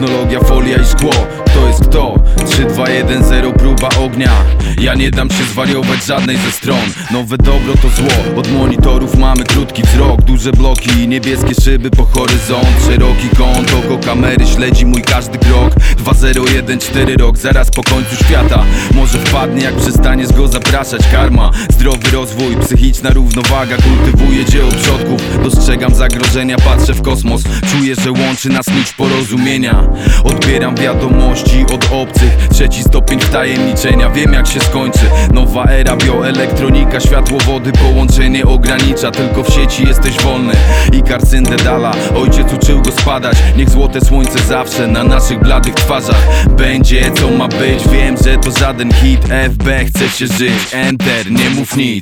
technologia, folia i szkło. Kto jest kto? 3, 2, 1, 0, próba ognia. Ja nie dam się zwariować żadnej ze stron. Nowe dobro to zło, od monitorów mamy krótki wzrok. Duże bloki i niebieskie szyby po horyzont. Szeroki kąt, oko kamery śledzi mój każdy krok. 2014 rok, zaraz po końcu świata. Może wpadnie jak przestaniesz go zapraszać karma. Zdrowy rozwój, psychiczna równowaga. Kultywuję dzieło przodków. Dostrzegam zagrożenia, patrzę w kosmos. Czuję, że łączy nas nić porozumienia. Odbieram wiadomości od obcych. 3. stopień wtajemniczenia, wiem jak się skończy. Nowa era, bioelektronika, światłowody, połączenie ogranicza. Tylko w sieci jesteś wolny. Ikar syn Dedala, ojciec uczył go spadać. Niech złote słońce zawsze na naszych bladych twarzach. Będzie co ma być, wiem, że to żaden hit. FB, chce się żyć, enter, nie mów nic.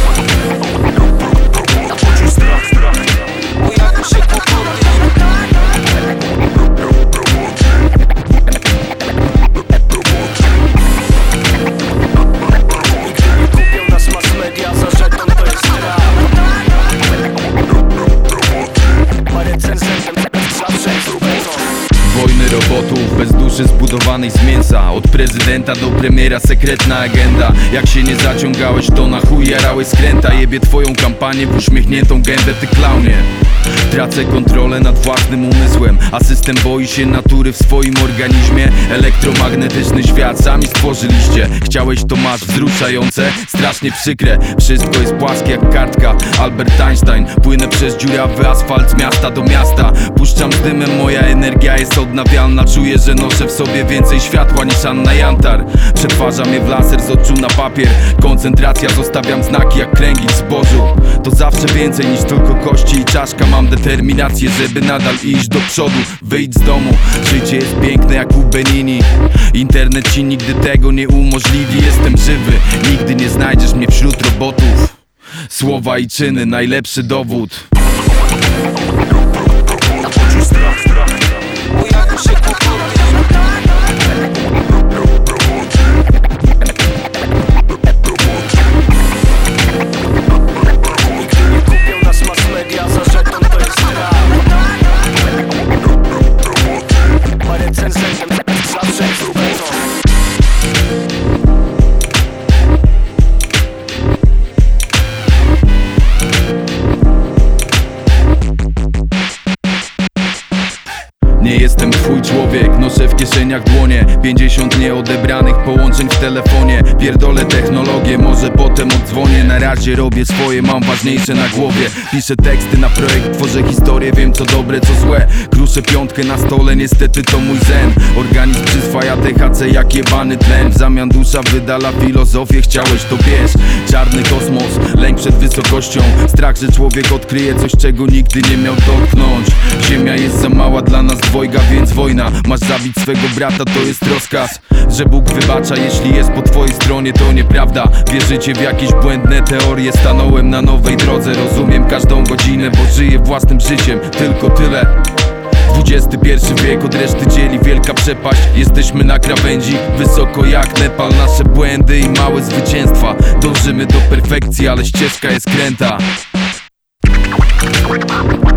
Wojny robotów, bez duszy zbudowanej z mięsa. Od prezydenta do premiera sekretna agenda. Jak się nie zaciągałeś, to na chuj jarałeś skręta. Jebie twoją kampanię w uśmiechniętą gębę, ty klaunie. Tracę kontrolę nad własnym umysłem, a system boi się natury w swoim organizmie. Elektromagnetyczny świat sami stworzyliście. Chciałeś, to masz, wzruszające, strasznie przykre. Wszystko jest płaskie jak kartka, Albert Einstein. Płynę przez dziurawy asfalt z miasta do miasta. Puszczam z dymem, moja energia jest odnawialna. Czuję, że noszę w sobie więcej światła niż Anna Jantar. Przetwarzam je w laser z oczu na papier. Koncentracja, zostawiam znaki jak kręglik w zbożu. To zawsze więcej niż tylko kości i czaszka. Mam determinację, żeby nadal iść do przodu. Wyjdź z domu, życie jest piękne jak u Benini. Internet ci nigdy tego nie umożliwi. Jestem żywy, nigdy nie znajdziesz mnie wśród robotów. Słowa i czyny, najlepszy dowód. Nie jestem twój człowiek, noszę w kieszeniach dłonie. 50 nieodebranych połączeń w telefonie. Pierdolę technologię, może potem oddzwonię. Na razie robię swoje, mam ważniejsze na głowie. Piszę teksty na projekt, tworzę historię. Wiem co dobre, co złe. Kruszę piątkę na stole, niestety to mój zen. Organizm przyswaja THC jak jebany tlen. W zamian dusza wydala filozofię, chciałeś to bierz. Czarny kosmos, lęk przed wysokością. Strach, że człowiek odkryje coś, czego nigdy nie miał dotknąć. Ziemia jest za mała dla nas dwojga, więc wojna. Masz zabić swego brata, to jest rozkaz. Że Bóg wybacza, jeśli jest po twojej stronie, to nieprawda. Wierzycie w jakieś błędne teorie. Stanąłem na nowej drodze, rozumiem każdą godzinę, bo żyję własnym życiem, tylko tyle. XXI wiek, od reszty dzieli wielka przepaść. Jesteśmy na krawędzi, wysoko jak Nepal. Nasze błędy i małe zwycięstwa. Dążymy do perfekcji, ale ścieżka jest kręta.